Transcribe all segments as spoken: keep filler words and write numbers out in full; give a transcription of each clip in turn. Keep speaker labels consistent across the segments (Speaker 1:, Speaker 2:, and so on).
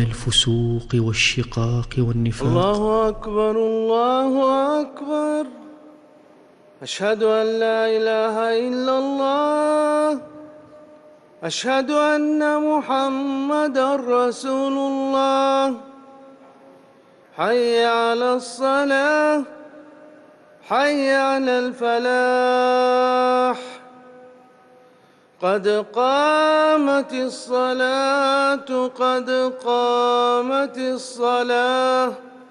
Speaker 1: الفسوق والشقاق والنفاق.
Speaker 2: الله أكبر الله أكبر. أشهد أن لا إله إلا الله. أشهد أن محمدًا رسول الله. حي على الصلاة. حي على الفلاح. قد قامت الصلاة قد قامت الصلاة.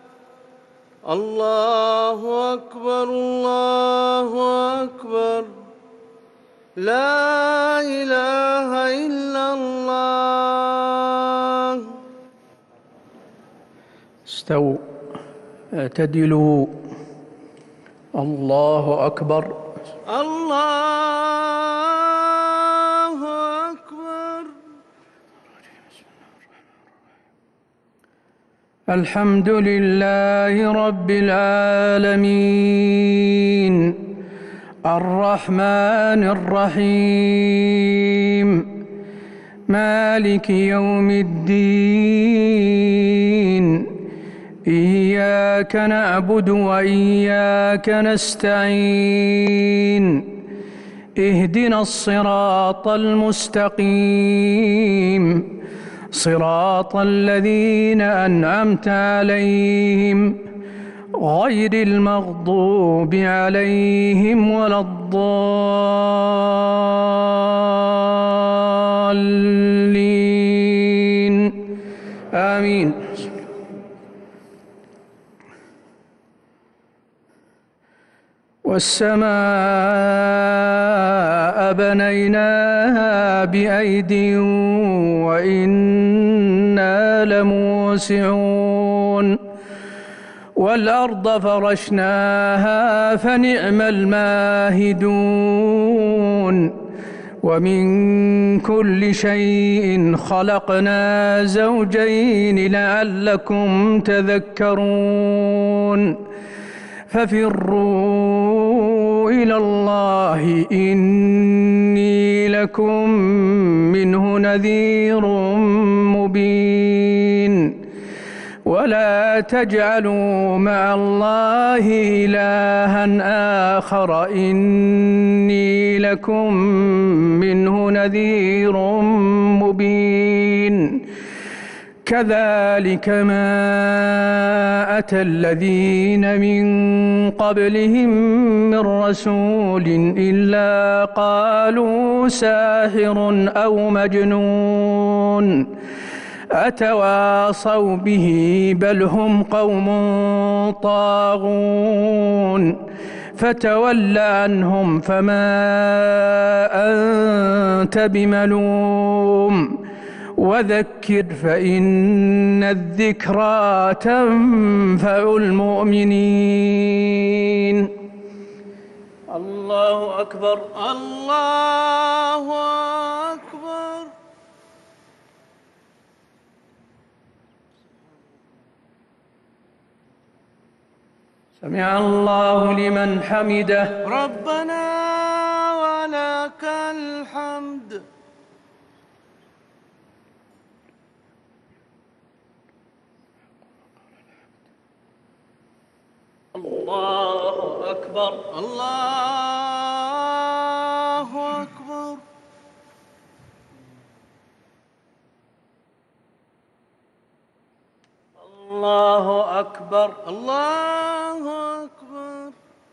Speaker 2: الله أكبر الله أكبر. لا إله إلا الله.
Speaker 3: استووا اعتدلوا. الله أكبر.
Speaker 2: الله أكبر.
Speaker 3: الحمد لله رب العالمين الرحمن الرحيم مالك يوم الدين إياك نعبد وإياك نستعين اهدنا الصراط المستقيم صراط الذين أنعمت عليهم غير المغضوب عليهم ولا الضالين آمين. والسماء بنيناها بأيد وإنا لموسعون والأرض فرشناها فنعم الماهدون ومن كل شيء خلقنا زوجين لعلكم تذكرون ففروا إلى الله إني لكم منه نذير مبين ولا تجعلوا مع الله إلها آخر إني لكم منه نذير مبين كذلك ما أتى الذين من قبلهم من رسول إلا قالوا ساحر أو مجنون أتواصوا به بل هم قوم طاغون فتول عنهم فما أنت بملوم وذكر فإن الذكرى تنفع المؤمنين. الله أكبر
Speaker 2: الله أكبر.
Speaker 3: سمع الله لمن حمده.
Speaker 2: ربنا ولك الحمد.
Speaker 3: الله أكبر
Speaker 2: الله أكبر.
Speaker 3: الله أكبر
Speaker 2: الله أكبر.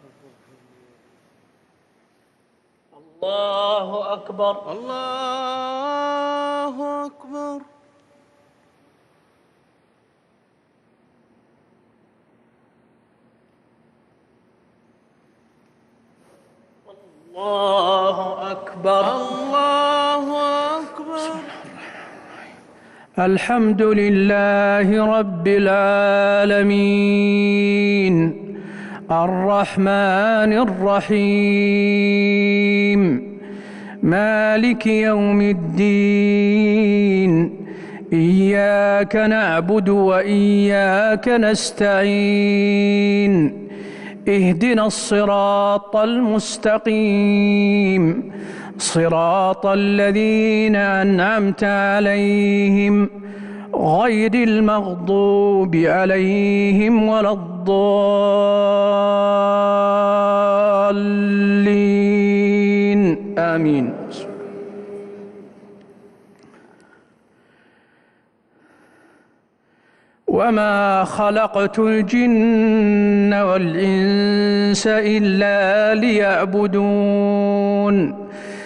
Speaker 3: الله أكبر
Speaker 2: الله أكبر.
Speaker 3: الله أكبر
Speaker 2: الله أكبر.
Speaker 3: الحمد لله رب العالمين الرحمن الرحيم مالك يوم الدين إياك نعبد وإياك نستعين اهدنا الصراط المستقيم صراط الذين أنعمت عليهم غير المغضوب عليهم ولا الضالين آمين. وما خلقت الجن والإنس إلا ليعبدون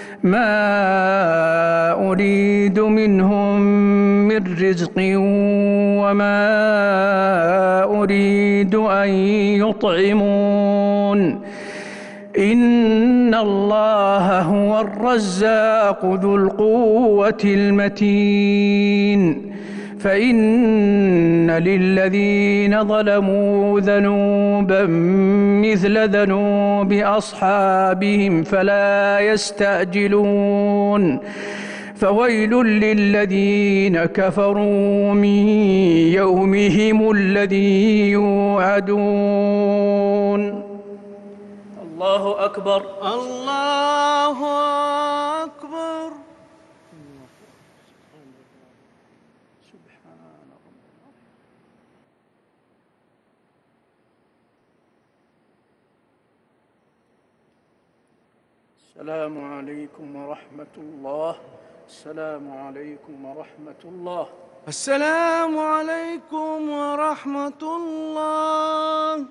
Speaker 3: ما أريد منهم من رزق وما أريد أن يطعمون إن الله هو الرزاق ذو القوة المتين. فإن للذين ظلموا ذنوبا مثل ذنوب أصحابهم فلا يستعجلون. فويل للذين كفروا من يومهم الذي يوعدون. الله أكبر.
Speaker 2: الله أكبر.
Speaker 3: السلام عليكم ورحمة الله. السلام عليكم ورحمة الله.
Speaker 2: السلام عليكم ورحمة الله.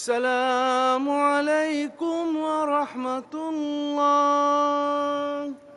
Speaker 2: السلام عليكم ورحمة الله.